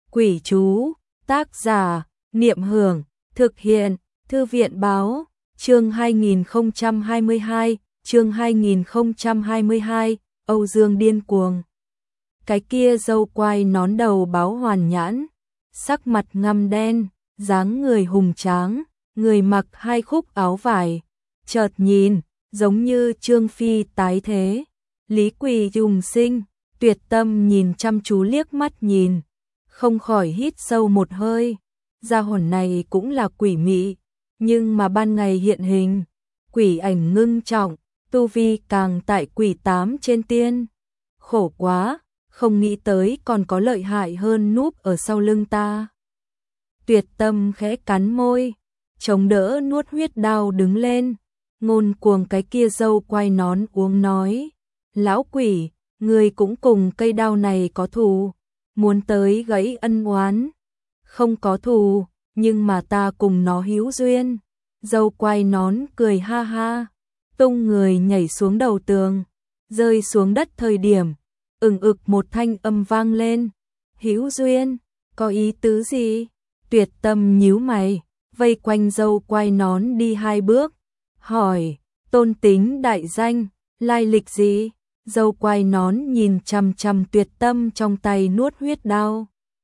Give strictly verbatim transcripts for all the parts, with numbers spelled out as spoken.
Quỷ chú, tác giả, Niệm Hưởng, thực hiện, Thư viện báo, chương hai nghìn không trăm hai mươi hai, chương hai nghìn không trăm hai mươi hai, Âu Dương điên cuồng. Cái kia râu quai nón đầu báo hoàn nhãn, sắc mặt ngăm đen, dáng người hùng tráng, người mặc hai khúc áo vải, chợt nhìn, giống như Trương Phi tái thế. Lý Quỳ dùng sinh, Tuyệt Tâm nhìn chăm chú liếc mắt nhìn, không khỏi hít sâu một hơi. Gia hồn này cũng là quỷ mị, nhưng mà ban ngày hiện hình, quỷ ảnh ngưng trọng, tu vi càng tại quỷ tám trên tiên. Khổ quá, không nghĩ tới còn có lợi hại hơn núp ở sau lưng ta. Tuyệt Tâm khẽ cắn môi, chống đỡ nuốt huyết đao đứng lên, ngôn cuồng cái kia râu quai nón uống nói. Lão quỷ, người cũng cùng cây đao này có thù, muốn tới gãy ân oán. Không có thù, nhưng mà ta cùng nó hữu duyên. Râu quai nón cười ha ha, tung người nhảy xuống đầu tường, rơi xuống đất thời điểm, ừng ực một thanh âm vang lên. Hữu duyên, có ý tứ gì? Tuyệt Tâm nhíu mày, vây quanh râu quai nón đi hai bước, hỏi, tôn tính đại danh, lai lịch gì? Râu quai nón nhìn chằm chằm Tuyệt Tâm trong tay nuốt huyết đao,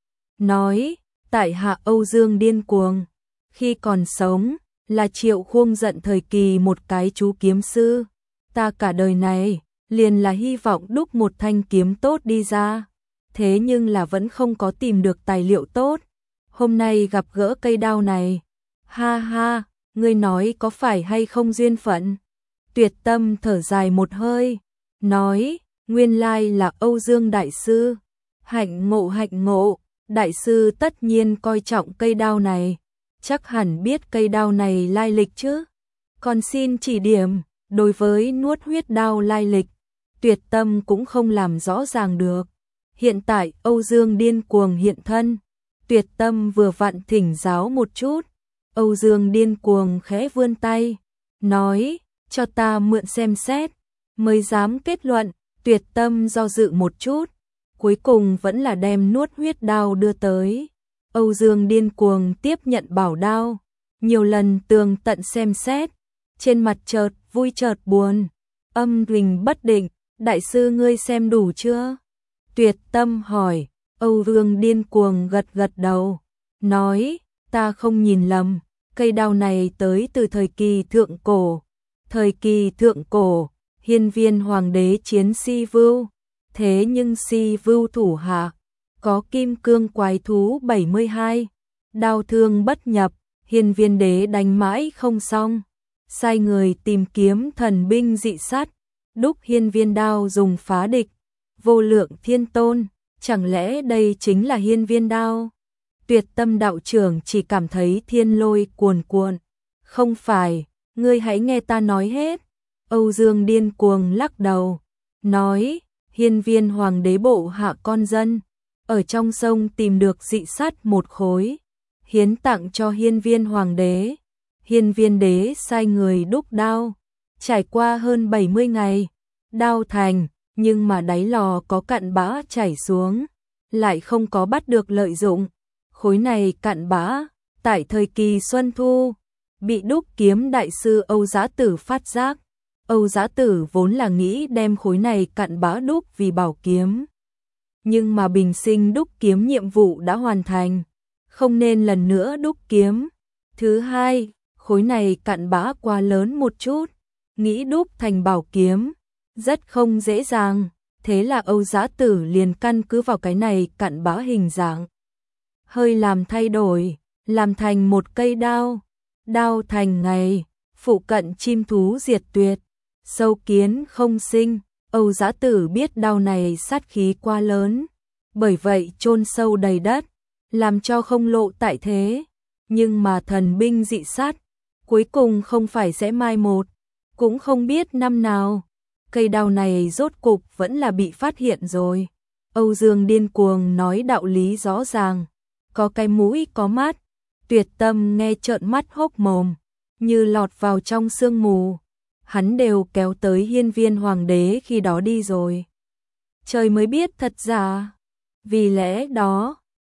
nói, tại hạ Âu Dương điên cuồng, khi còn sống, là Triệu Khuông giận thời kỳ một cái chú kiếm sư, ta cả đời này, liền là hy vọng đúc một thanh kiếm tốt đi ra, thế nhưng là vẫn không có tìm được tài liệu tốt, hôm nay gặp gỡ cây đao này, ha ha, ngươi nói có phải hay không duyên phận? Tuyệt Tâm thở dài một hơi, nói, nguyên lai là Âu Dương đại sư, hạnh ngộ hạnh ngộ, đại sư tất nhiên coi trọng cây đao này, chắc hẳn biết cây đao này lai lịch chứ, còn xin chỉ điểm. Đối với nuốt huyết đao lai lịch, Tuyệt Tâm cũng không làm rõ ràng được. Hiện tại Âu Dương điên cuồng hiện thân, Tuyệt Tâm vừa vặn thỉnh giáo một chút. Âu Dương điên cuồng khẽ vươn tay, nói, cho ta mượn xem xét, mới dám kết luận. Tuyệt Tâm do dự một chút, cuối cùng vẫn là đem nuốt huyết đao đưa tới. Âu Dương điên cuồng tiếp nhận bảo đao, nhiều lần tường tận xem xét, trên mặt chợt vui chợt buồn, âm tình bất định. Đại sư ngươi xem đủ chưa? Tuyệt Tâm hỏi. Âu Dương điên cuồng gật gật đầu, nói, ta không nhìn lầm, cây đao này tới từ thời kỳ thượng cổ. Thời kỳ thượng cổ, hiên viên hoàng đế chiến Si Vưu, thế nhưng Si Vưu thủ hạ có kim cương quái thú bảy mươi hai, đao thương bất nhập, hiên viên đế đánh mãi không xong, sai người tìm kiếm thần binh dị sắt, đúc hiên viên đao dùng phá địch. Vô lượng thiên tôn, chẳng lẽ đây chính là hiên viên đao? Tuyệt Tâm đạo trưởng chỉ cảm thấy thiên lôi cuồn cuộn. Không phải, ngươi hãy nghe ta nói hết. Âu Dương điên cuồng lắc đầu, nói, hiên viên hoàng đế bộ hạ con dân, ở trong sông tìm được dị sắt một khối, hiến tặng cho hiên viên hoàng đế. Hiên viên đế sai người đúc đao, trải qua hơn bảy mươi ngày, đao thành, nhưng mà đáy lò có cặn bã chảy xuống, lại không có bắt được lợi dụng. Khối này cặn bã, tại thời kỳ Xuân Thu, bị đúc kiếm đại sư Âu Giá Tử phát giác. Âu Giá Tử vốn là nghĩ đem khối này cặn bã đúc vì bảo kiếm. Nhưng mà bình sinh đúc kiếm nhiệm vụ đã hoàn thành, không nên lần nữa đúc kiếm. Thứ hai, khối này cặn bã quá lớn một chút, nghĩ đúc thành bảo kiếm, rất không dễ dàng. Thế là Âu Giá Tử liền căn cứ vào cái này cặn bã hình dạng, hơi làm thay đổi, làm thành một cây đao. Đao thành ngày, phụ cận chim thú diệt tuyệt, sâu kiến không sinh. Âu Giá Tử biết đao này sát khí quá lớn, bởi vậy chôn sâu đầy đất, làm cho không lộ tại thế. Nhưng mà thần binh dị sát, cuối cùng không phải sẽ mai một, cũng không biết năm nào. Cây đao này rốt cục vẫn là bị phát hiện rồi. Âu Dương điên cuồng nói đạo lý rõ ràng, có cái mũi có mắt. Tuyệt Tâm nghe trợn mắt hốc mồm, như lọt vào trong sương mù. Hắn đều kéo tới hiên viên hoàng đế khi đó đi rồi, trời mới biết thật giả. Vì lẽ đó,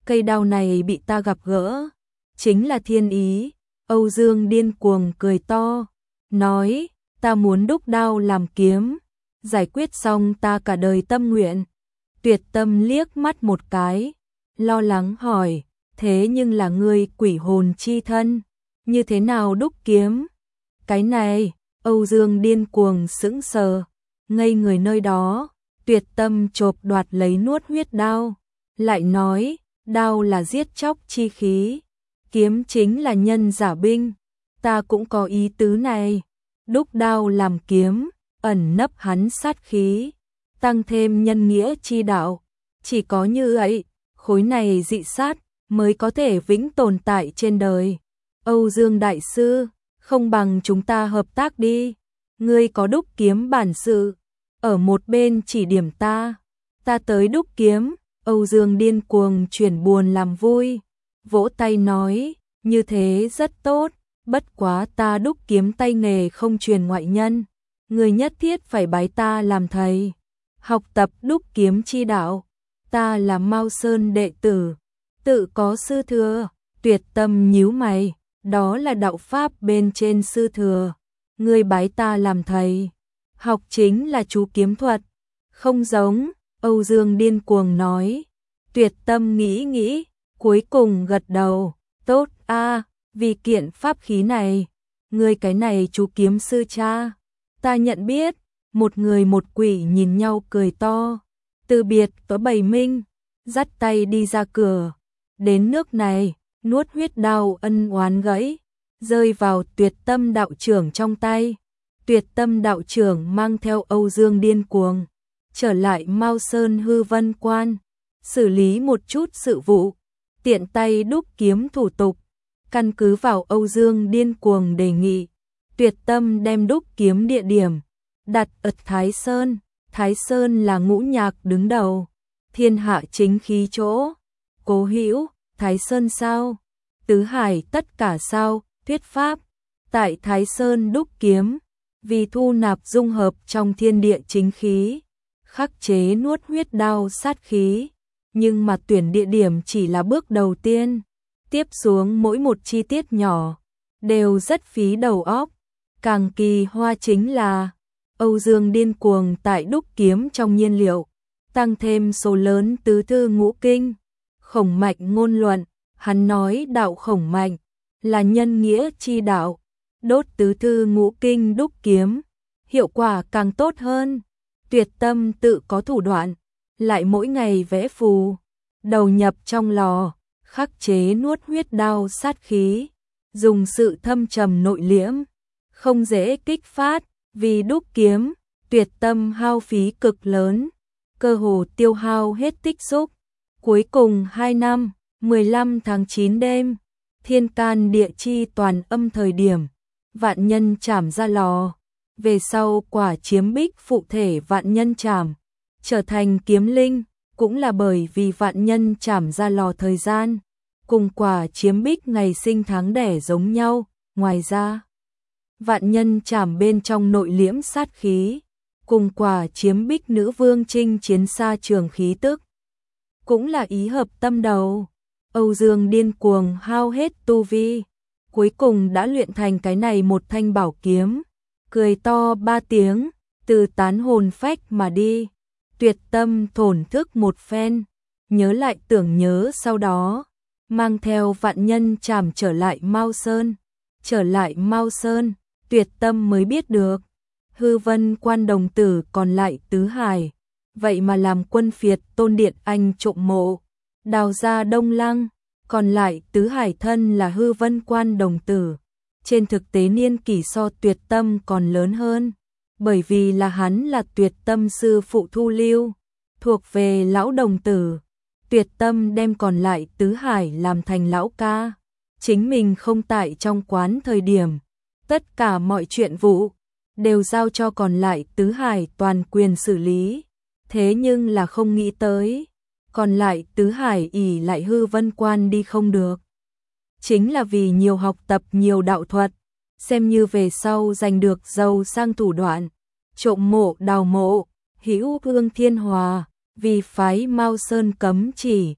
cây đao này bị ta gặp gỡ, chính là thiên ý. Âu Dương điên cuồng cười to, nói, ta muốn đúc đao làm kiếm, giải quyết xong ta cả đời tâm nguyện. Tuyệt Tâm liếc mắt một cái, lo lắng hỏi, thế nhưng là ngươi quỷ hồn chi thân, như thế nào đúc kiếm? Cái này, Âu Dương điên cuồng sững sờ, ngây người nơi đó. Tuyệt Tâm chộp đoạt lấy nuốt huyết đao, lại nói, đao là giết chóc chi khí, kiếm chính là nhân giả binh, ta cũng có ý tứ này, đúc đao làm kiếm, ẩn nấp hắn sát khí, tăng thêm nhân nghĩa chi đạo, chỉ có như vậy, khối này dị sát mới có thể vĩnh tồn tại trên đời. Âu Dương đại sư, không bằng chúng ta hợp tác đi, ngươi có đúc kiếm bản sự, ở một bên chỉ điểm ta, ta tới đúc kiếm. Âu Dương điên cuồng chuyển buồn làm vui, vỗ tay nói, như thế rất tốt, bất quá ta đúc kiếm tay nghề không truyền ngoại nhân, người nhất thiết phải bái ta làm thầy, học tập đúc kiếm chi đạo, ta là Mao Sơn đệ tử, tự có sư thừa. Tuyệt Tâm nhíu mày, đó là đạo pháp bên trên sư thừa, người bái ta làm thầy, học chính là chú kiếm thuật, không giống. Âu Dương điên cuồng nói. Tuyệt Tâm nghĩ nghĩ, cuối cùng gật đầu, tốt a, vì kiện pháp khí này, ngươi cái này chú kiếm sư cha, ta nhận biết. Một người một quỷ nhìn nhau cười to, từ biệt tối bày minh, dắt tay đi ra cửa. Đến nước này, nuốt huyết đao ân oán gãy, rơi vào Tuyệt Tâm đạo trưởng trong tay. Tuyệt Tâm đạo trưởng mang theo Âu Dương điên cuồng, trở lại Mao Sơn Hư Vân Quan, xử lý một chút sự vụ, tiện tay đúc kiếm thủ tục. Căn cứ vào Âu Dương điên cuồng đề nghị, Tuyệt Tâm đem đúc kiếm địa điểm đặt ở Thái Sơn. Thái Sơn là ngũ nhạc đứng đầu, thiên hạ chính khí chỗ. Cố Hữu, Thái Sơn sao? Tứ Hải tất cả sao? Thuyết pháp, tại Thái Sơn đúc kiếm, vì thu nạp dung hợp trong thiên địa chính khí, khắc chế nuốt huyết đao sát khí, nhưng mà tuyển địa điểm chỉ là bước đầu tiên, tiếp xuống mỗi một chi tiết nhỏ đều rất phí đầu óc. Càng kỳ hoa chính là Âu Dương điên cuồng tại đúc kiếm trong nhiên liệu tăng thêm số lớn tứ thư ngũ kinh, khổng mạch ngôn luận. Hắn nói đạo khổng mạch là nhân nghĩa chi đạo, đốt tứ thư ngũ kinh đúc kiếm, hiệu quả càng tốt hơn. Tuyệt Tâm tự có thủ đoạn, lại mỗi ngày vẽ phù, đầu nhập trong lò, khắc chế nuốt huyết đao sát khí, dùng sự thâm trầm nội liễm, không dễ kích phát. Vì đúc kiếm, Tuyệt Tâm hao phí cực lớn, cơ hồ tiêu hao hết tích xúc. Cuối cùng hai năm, mười lăm tháng chín đêm, thiên can địa chi toàn âm thời điểm, vạn nhân trảm ra lò. Về sau quả chiếm bích phụ thể vạn nhân trảm, trở thành kiếm linh, cũng là bởi vì vạn nhân trảm ra lò thời gian, cùng quả chiếm bích ngày sinh tháng đẻ giống nhau. Ngoài ra, vạn nhân trảm bên trong nội liễm sát khí, cùng quả chiếm bích nữ vương chinh chiến xa trường khí tức, cũng là ý hợp tâm đầu. Âu Dương điên cuồng hao hết tu vi, cuối cùng đã luyện thành cái này một thanh bảo kiếm, cười to ba tiếng, từ tán hồn phách mà đi. Tuyệt Tâm thổn thức một phen, nhớ lại tưởng nhớ, sau đó mang theo vạn nhân trảm trở lại Mao Sơn. Trở lại Mao Sơn, Tuyệt Tâm mới biết được, Hư Vân Quan đồng tử còn lại tứ hải, vậy mà làm quân phiệt Tôn Điện Anh trộm mộ, đào ra Đông Lăng, còn lại tứ hải thân là Hư Vân Quan đồng tử. Trên thực tế niên kỷ so Tuyệt Tâm còn lớn hơn, bởi vì là hắn là Tuyệt Tâm sư phụ thu lưu, thuộc về lão đồng tử. Tuyệt Tâm đem còn lại tứ hải làm thành lão ca, chính mình không tại trong quán thời điểm, tất cả mọi chuyện vụ đều giao cho còn lại tứ hải toàn quyền xử lý. Thế nhưng là không nghĩ tới, còn lại tứ hải ỷ lại Hư Vân Quan đi không được, chính là vì nhiều học tập nhiều đạo thuật, xem như về sau giành được giàu sang thủ đoạn, trộm mộ đào mộ. Hữu Hương Thiên Hòa vì phái Mao Sơn cấm chỉ,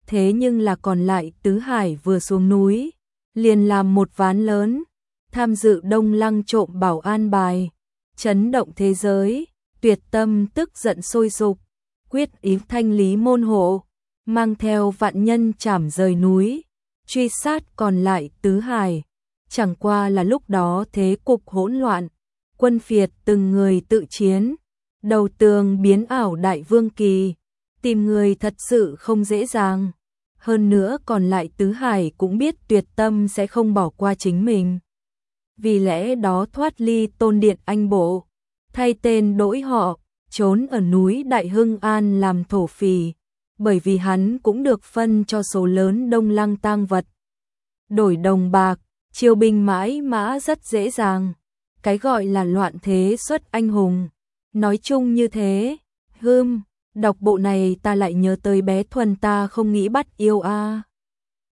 thế nhưng là còn lại tứ hải vừa xuống núi, liền làm một ván lớn, tham dự Đông Lăng trộm bảo an bài, chấn động thế giới. Tuyệt Tâm tức giận sôi sục, quyết ý thanh lý môn hộ, mang theo vạn nhân trảm rời núi, truy sát còn lại tứ hải. Chẳng qua là lúc đó thế cục hỗn loạn, quân phiệt từng người tự chiến, đầu tường biến ảo đại vương kỳ, tìm người thật sự không dễ dàng. Hơn nữa còn lại tứ hải cũng biết Tuyệt Tâm sẽ không bỏ qua chính mình. Vì lẽ đó thoát ly Tôn Điện Anh Bộ, thay tên đổi họ, trốn ở núi Đại Hưng An làm thổ phỉ, bởi vì hắn cũng được phân cho số lớn Đông Lăng tang vật. Đổi đồng bạc, chiêu binh mãi mã rất dễ dàng, cái gọi là loạn thế xuất anh hùng. Nói chung như thế, hưm, đọc bộ này ta lại nhớ tới bé Thuần ta không nghĩ bắt yêu a.